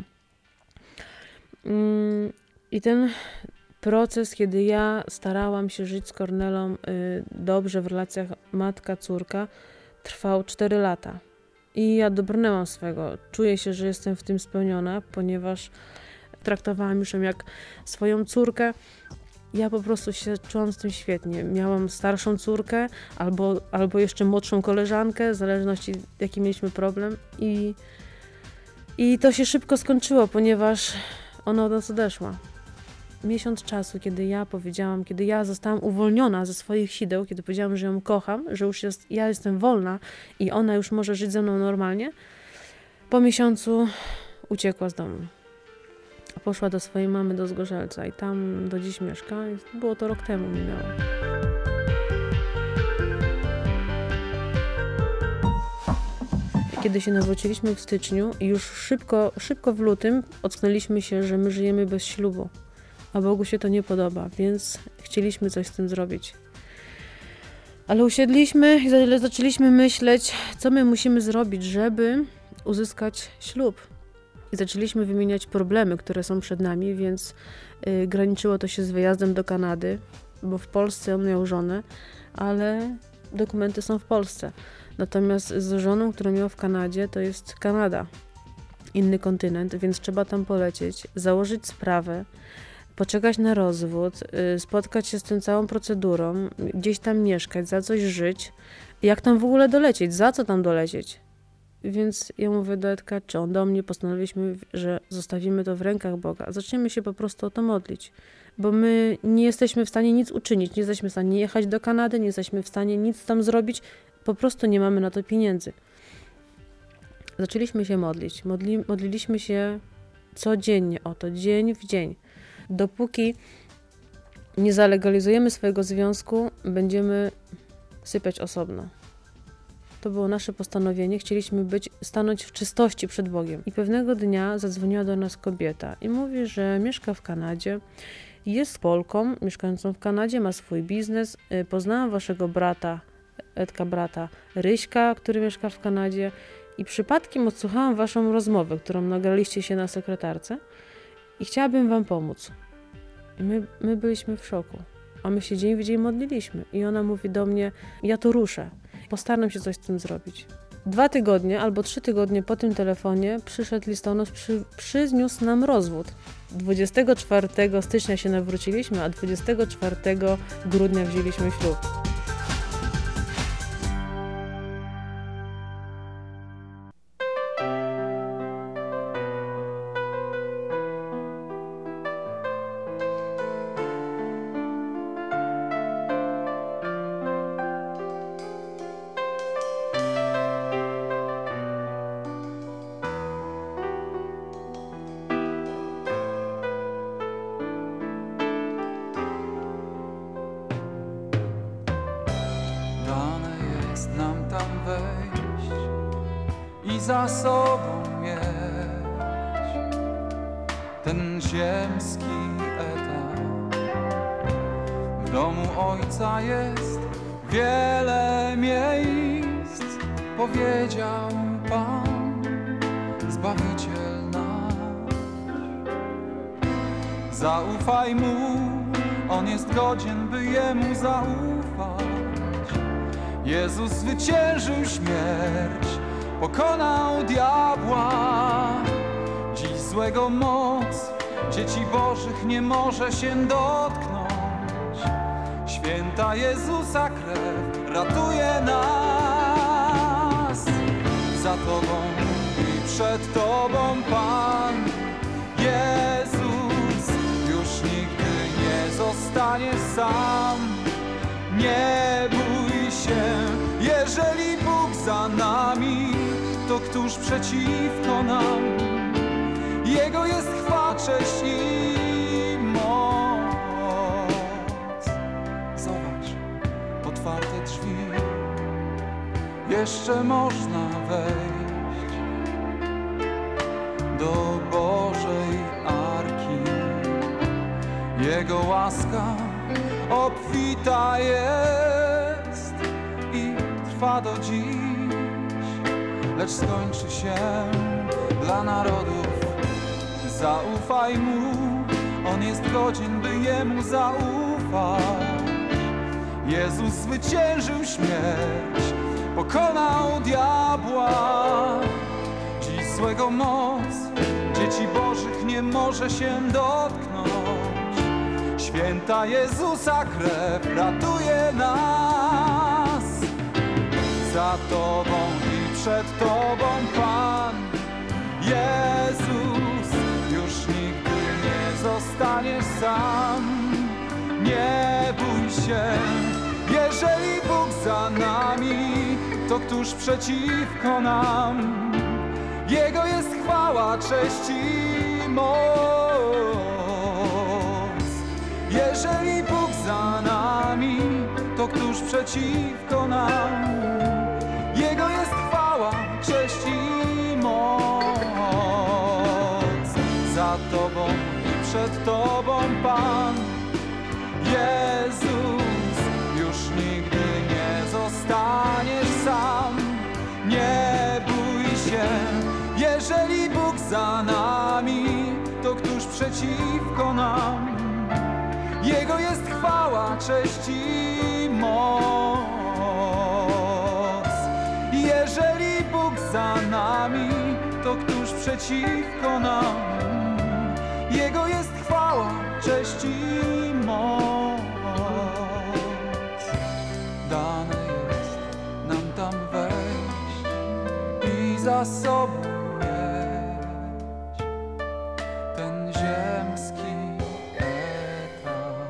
F: I ten proces, kiedy ja starałam się żyć z Kornelą dobrze w relacjach matka-córka, trwał cztery lata. I ja dobrnęłam swego. Czuję się, że jestem w tym spełniona, ponieważ traktowałam już ją jak swoją córkę. Ja po prostu się czułam z tym świetnie. Miałam starszą córkę albo, albo jeszcze młodszą koleżankę, w zależności jaki mieliśmy problem. I, I to się szybko skończyło, ponieważ ona od nas odeszła. Miesiąc czasu, kiedy ja powiedziałam, kiedy ja zostałam uwolniona ze swoich sideł, kiedy powiedziałam, że ją kocham, że już jest, ja jestem wolna i ona już może żyć ze mną normalnie, po miesiącu uciekła z domu. Poszła do swojej mamy do Zgorzelca i tam do dziś mieszka. Było to rok temu minęło. Kiedy się nawróciliśmy w styczniu i już szybko, szybko w lutym ocknęliśmy się, że my żyjemy bez ślubu. A Bogu się to nie podoba, więc chcieliśmy coś z tym zrobić. Ale usiedliśmy i zaczęliśmy myśleć, co my musimy zrobić, żeby uzyskać ślub. I zaczęliśmy wymieniać problemy, które są przed nami, więc y, graniczyło to się z wyjazdem do Kanady, bo w Polsce on miał żonę, ale dokumenty są w Polsce. Natomiast z żoną, którą miał w Kanadzie, to jest Kanada, inny kontynent, więc trzeba tam polecieć, założyć sprawę, poczekać na rozwód, y, spotkać się z tą całą procedurą, gdzieś tam mieszkać, za coś żyć. Jak tam w ogóle dolecieć? Za co tam dolecieć? Więc ja mówię do Edka, czy on do mnie, postanowiliśmy, że zostawimy to w rękach Boga. Zaczniemy się po prostu o to modlić, bo my nie jesteśmy w stanie nic uczynić, nie jesteśmy w stanie jechać do Kanady, nie jesteśmy w stanie nic tam zrobić, po prostu nie mamy na to pieniędzy. Zaczęliśmy się modlić, Modli, modliliśmy się codziennie o to, dzień w dzień. Dopóki nie zalegalizujemy swojego związku, będziemy sypiać osobno. To było nasze postanowienie. Chcieliśmy być, stanąć w czystości przed Bogiem. I pewnego dnia zadzwoniła do nas kobieta i mówi, że mieszka w Kanadzie, jest Polką mieszkającą w Kanadzie, ma swój biznes. Poznałam waszego brata, Edka brata Ryśka, który mieszka w Kanadzie i przypadkiem odsłuchałam waszą rozmowę, którą nagraliście się na sekretarce i chciałabym wam pomóc. I my, my byliśmy w szoku, a my się dzień w dzień modliliśmy. I ona mówi do mnie, ja to ruszę, postaram się coś z tym zrobić. Dwa tygodnie albo trzy tygodnie po tym telefonie przyszedł listonosz, przy, przyzniósł nam rozwód. dwudziestego czwartego stycznia się nawróciliśmy, a dwudziestego czwartego grudnia wzięliśmy ślub.
J: Nam tam wejść i za sobą mieć ten ziemski etap. W domu Ojca jest wiele miejsc, powiedział Pan, Zbawiciel nasz. Zaufaj Mu, On jest godzien, by Jemu zaufać. Jezus zwyciężył śmierć, pokonał diabła. Dziś złego moc dzieci Bożych nie może się dotknąć. Święta Jezusa krew ratuje nas. Za Tobą i przed Tobą Pan Jezus już nigdy nie zostanie sam. Nie bój się, jeżeli Bóg za nami, to któż przeciwko nam? Jego jest chwała, cześć i moc. Zobacz, otwarte drzwi, jeszcze można wejść do Bożej Arki. Jego łaska obfita jest i trwa do dziś, lecz skończy się dla narodów. Zaufaj Mu, On jest godzien, by Jemu zaufać. Jezus zwyciężył śmierć, pokonał diabła. Dziś złego moc dzieci Bożych nie może się dotknąć. Święta Jezusa krew ratuje nas. Za Tobą i przed Tobą Pan Jezus już nigdy nie zostaniesz sam. Nie bój się, jeżeli Bóg za nami, to któż przeciwko nam? Jego jest chwała, cześć i moc. Jeżeli Bóg za nami, to któż przeciwko nam? Jego jest chwała, cześć i moc. Za Tobą i przed Tobą Pan Jezus już nigdy nie zostaniesz sam. Nie bój się, jeżeli Bóg za nami, cześć i moc. Jeżeli Bóg za nami, to któż przeciwko nam? Jego jest chwała, cześć i moc. Dane jest nam tam wejść i za sobą mieć ten ziemski etap.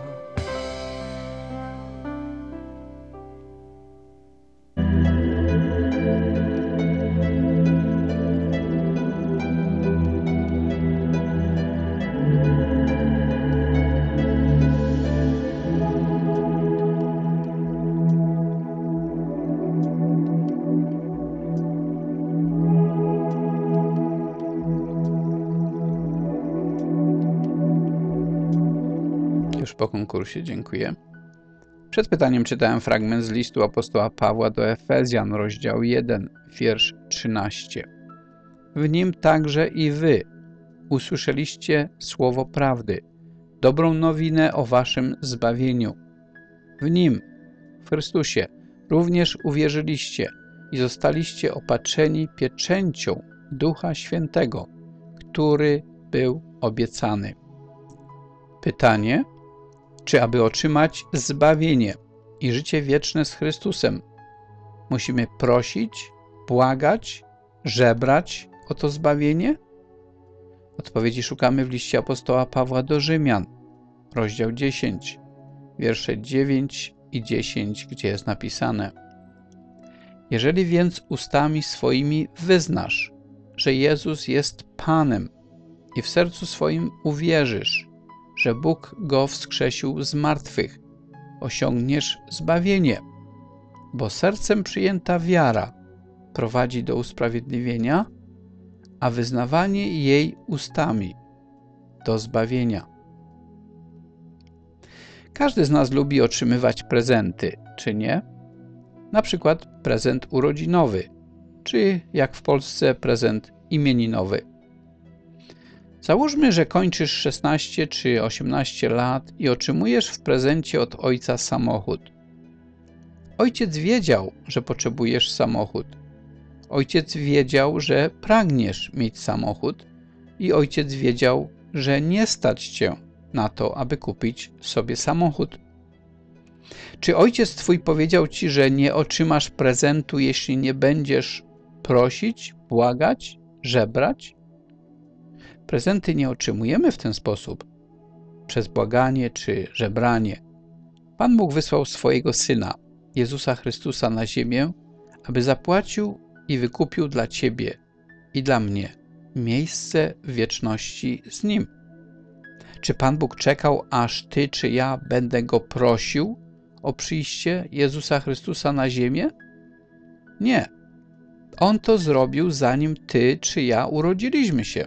A: Już po konkursie, dziękuję. Przed pytaniem czytałem fragment z listu apostoła Pawła do Efezjan, rozdział jeden, wiersz trzynasty. W nim także i wy usłyszeliście słowo prawdy, dobrą nowinę o waszym zbawieniu. W nim, w Chrystusie, również uwierzyliście i zostaliście opatrzeni pieczęcią Ducha Świętego, który był obiecany. Pytanie: czy aby otrzymać zbawienie i życie wieczne z Chrystusem, musimy prosić, błagać, żebrać o to zbawienie? Odpowiedzi szukamy w liście apostoła Pawła do Rzymian, rozdział dziesięć, wiersze dziewięć i dziesięć, gdzie jest napisane: jeżeli więc ustami swoimi wyznasz, że Jezus jest Panem i w sercu swoim uwierzysz, że Bóg go wskrzesił z martwych, osiągniesz zbawienie, bo sercem przyjęta wiara prowadzi do usprawiedliwienia, a wyznawanie jej ustami do zbawienia. Każdy z nas lubi otrzymywać prezenty, czy nie? Na przykład prezent urodzinowy, czy jak w Polsce prezent imieninowy. Załóżmy, że kończysz szesnaście czy osiemnaście lat i otrzymujesz w prezencie od ojca samochód. Ojciec wiedział, że potrzebujesz samochód. Ojciec wiedział, że pragniesz mieć samochód i ojciec wiedział, że nie stać cię na to, aby kupić sobie samochód. Czy ojciec twój powiedział ci, że nie otrzymasz prezentu, jeśli nie będziesz prosić, błagać, żebrać? Prezenty nie otrzymujemy w ten sposób, przez błaganie czy żebranie. Pan Bóg wysłał swojego Syna, Jezusa Chrystusa, na ziemię, aby zapłacił i wykupił dla ciebie i dla mnie miejsce w wieczności z Nim. Czy Pan Bóg czekał, aż ty czy ja będę Go prosił o przyjście Jezusa Chrystusa na ziemię? Nie. On to zrobił, zanim ty czy ja urodziliśmy się.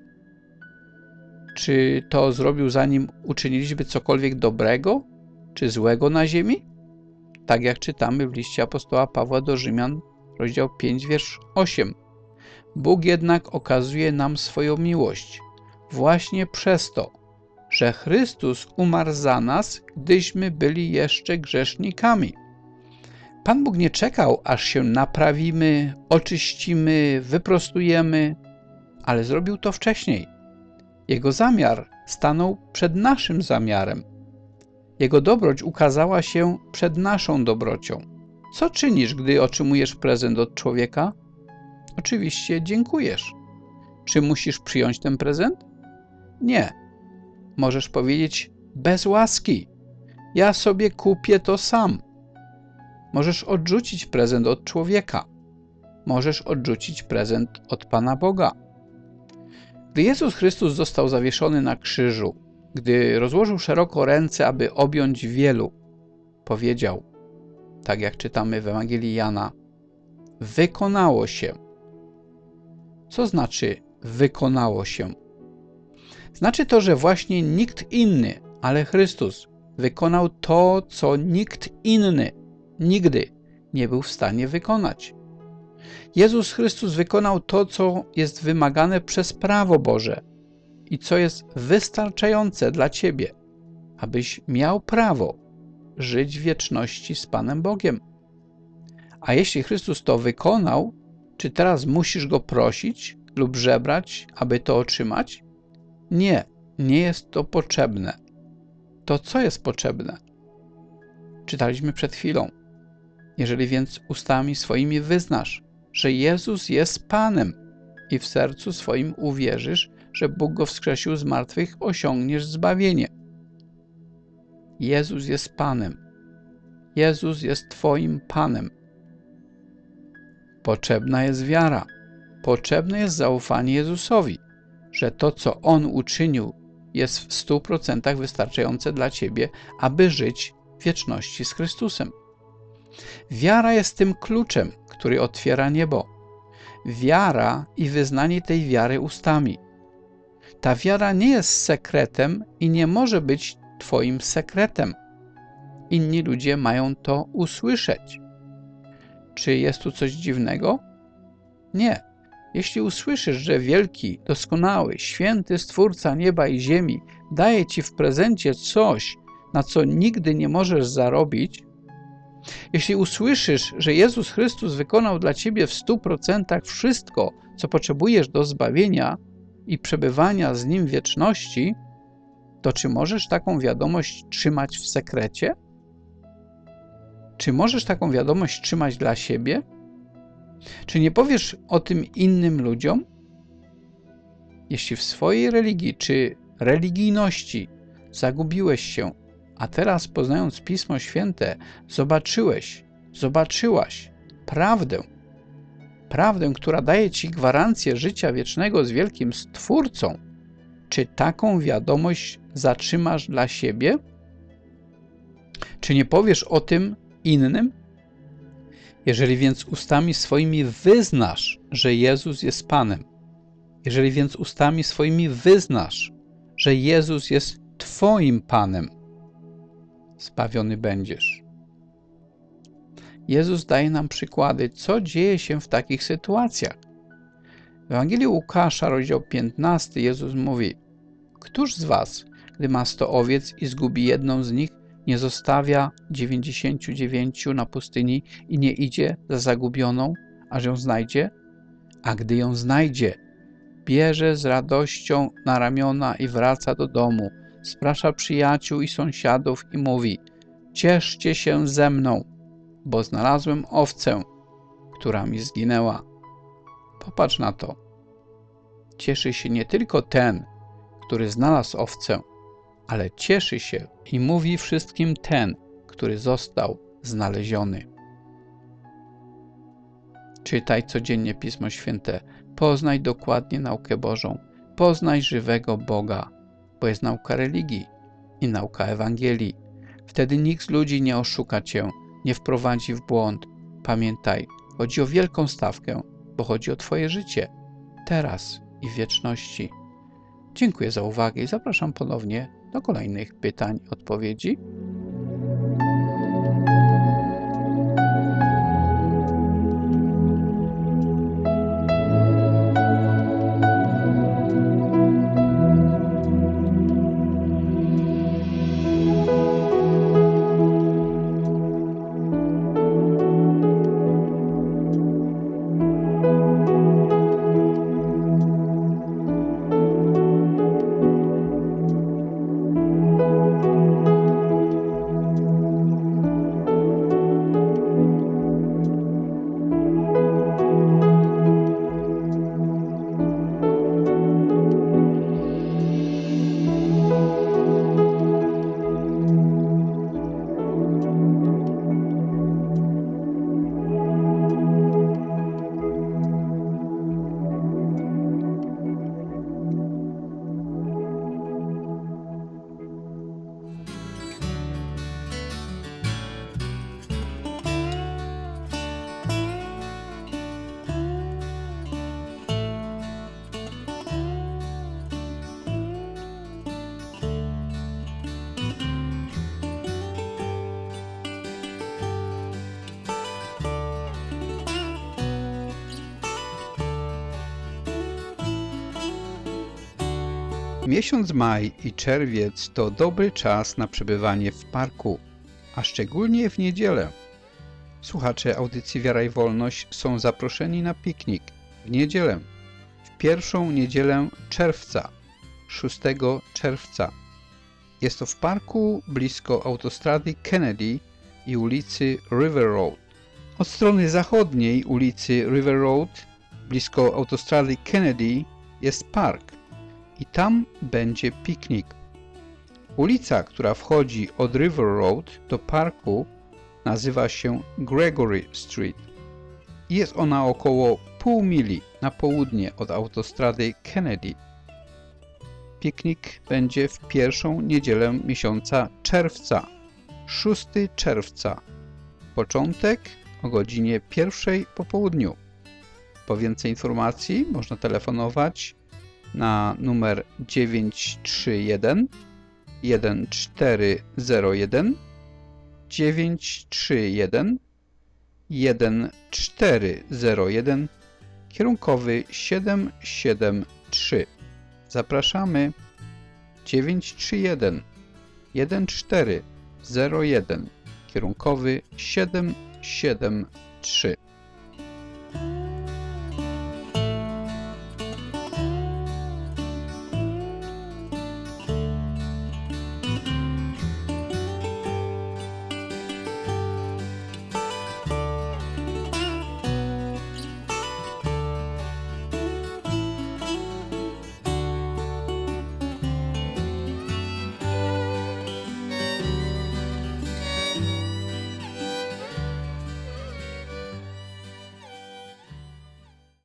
A: Czy to zrobił, zanim uczyniliśmy cokolwiek dobrego czy złego na ziemi? Tak jak czytamy w liście apostoła Pawła do Rzymian, rozdział pięć, wiersz osiem. Bóg jednak okazuje nam swoją miłość właśnie przez to, że Chrystus umarł za nas, gdyśmy byli jeszcze grzesznikami. Pan Bóg nie czekał, aż się naprawimy, oczyścimy, wyprostujemy, ale zrobił to wcześniej. Jego zamiar stanął przed naszym zamiarem. Jego dobroć ukazała się przed naszą dobrocią. Co czynisz, gdy otrzymujesz prezent od człowieka? Oczywiście dziękujesz. Czy musisz przyjąć ten prezent? Nie. Możesz powiedzieć: bez łaski. Ja sobie kupię to sam. Możesz odrzucić prezent od człowieka. Możesz odrzucić prezent od Pana Boga. Gdy Jezus Chrystus został zawieszony na krzyżu, gdy rozłożył szeroko ręce, aby objąć wielu, powiedział, tak jak czytamy w Ewangelii Jana: wykonało się. Co znaczy wykonało się? Znaczy to, że właśnie nikt inny, ale Chrystus wykonał to, co nikt inny nigdy nie był w stanie wykonać. Jezus Chrystus wykonał to, co jest wymagane przez prawo Boże i co jest wystarczające dla ciebie, abyś miał prawo żyć w wieczności z Panem Bogiem. A jeśli Chrystus to wykonał, czy teraz musisz Go prosić lub żebrać, aby to otrzymać? Nie, nie jest to potrzebne. To co jest potrzebne? Czytaliśmy przed chwilą. Jeżeli więc ustami swoimi wyznasz, że Jezus jest Panem i w sercu swoim uwierzysz, że Bóg Go wskrzesił z martwych, osiągniesz zbawienie. Jezus jest Panem. Jezus jest Twoim Panem. Potrzebna jest wiara. Potrzebne jest zaufanie Jezusowi, że to, co On uczynił, jest w stu procentach wystarczające dla Ciebie, aby żyć w wieczności z Chrystusem. Wiara jest tym kluczem, który otwiera niebo. Wiara i wyznanie tej wiary ustami. Ta wiara nie jest sekretem i nie może być Twoim sekretem. Inni ludzie mają to usłyszeć. Czy jest tu coś dziwnego? Nie. Jeśli usłyszysz, że wielki, doskonały, święty Stwórca nieba i ziemi daje Ci w prezencie coś, na co nigdy nie możesz zarobić, jeśli usłyszysz, że Jezus Chrystus wykonał dla Ciebie w stu procentach wszystko, co potrzebujesz do zbawienia i przebywania z Nim w wieczności, to czy możesz taką wiadomość trzymać w sekrecie? Czy możesz taką wiadomość trzymać dla siebie? Czy nie powiesz o tym innym ludziom? Jeśli w swojej religii czy religijności zagubiłeś się, a teraz poznając Pismo Święte zobaczyłeś, zobaczyłaś prawdę, prawdę, która daje Ci gwarancję życia wiecznego z wielkim Stwórcą, czy taką wiadomość zatrzymasz dla siebie? Czy nie powiesz o tym innym? Jeżeli więc ustami swoimi wyznasz, że Jezus jest Panem, jeżeli więc ustami swoimi wyznasz, że Jezus jest Twoim Panem, zbawiony będziesz. Jezus daje nam przykłady, co dzieje się w takich sytuacjach. W Ewangelii Łukasza, rozdział piętnasty, Jezus mówi: Któż z was, gdy ma sto owiec i zgubi jedną z nich, nie zostawia dziewięćdziesięciu dziewięciu na pustyni i nie idzie za zagubioną, aż ją znajdzie? A gdy ją znajdzie, bierze z radością na ramiona i wraca do domu, sprasza przyjaciół i sąsiadów i mówi: Cieszcie się ze mną, bo znalazłem owcę, która mi zginęła. Popatrz na to. Cieszy się nie tylko ten, który znalazł owcę, ale cieszy się i mówi wszystkim ten, który został znaleziony. Czytaj codziennie Pismo Święte, poznaj dokładnie naukę Bożą, poznaj żywego Boga, bo jest nauka religii i nauka Ewangelii. Wtedy nikt z ludzi nie oszuka Cię, nie wprowadzi w błąd. Pamiętaj, chodzi o wielką stawkę, bo chodzi o Twoje życie, teraz i w wieczności. Dziękuję za uwagę i zapraszam ponownie do kolejnych pytań i odpowiedzi. Miesiąc maj i czerwiec to dobry czas na przebywanie w parku, a szczególnie w niedzielę. Słuchacze audycji Wiara i Wolność są zaproszeni na piknik w niedzielę, w pierwszą niedzielę czerwca, szóstego czerwca. Jest to w parku blisko autostrady Kennedy i ulicy River Road. Od strony zachodniej ulicy River Road, blisko autostrady Kennedy, jest park i tam będzie piknik. Ulica, która wchodzi od River Road do parku, nazywa się Gregory Street. Jest ona około pół mili na południe od autostrady Kennedy. Piknik będzie w pierwszą niedzielę miesiąca czerwca, szóstego czerwca. Początek o godzinie pierwszej po południu. Po więcej informacji można telefonować na numer dziewięć trzy jeden jeden cztery zero jeden dziewięć trzy jeden jeden cztery zero jeden kierunkowy siedem siedem trzy. Zapraszamy. Dziewięć trzy jeden jeden cztery zero jeden kierunkowy siedem siedem trzy.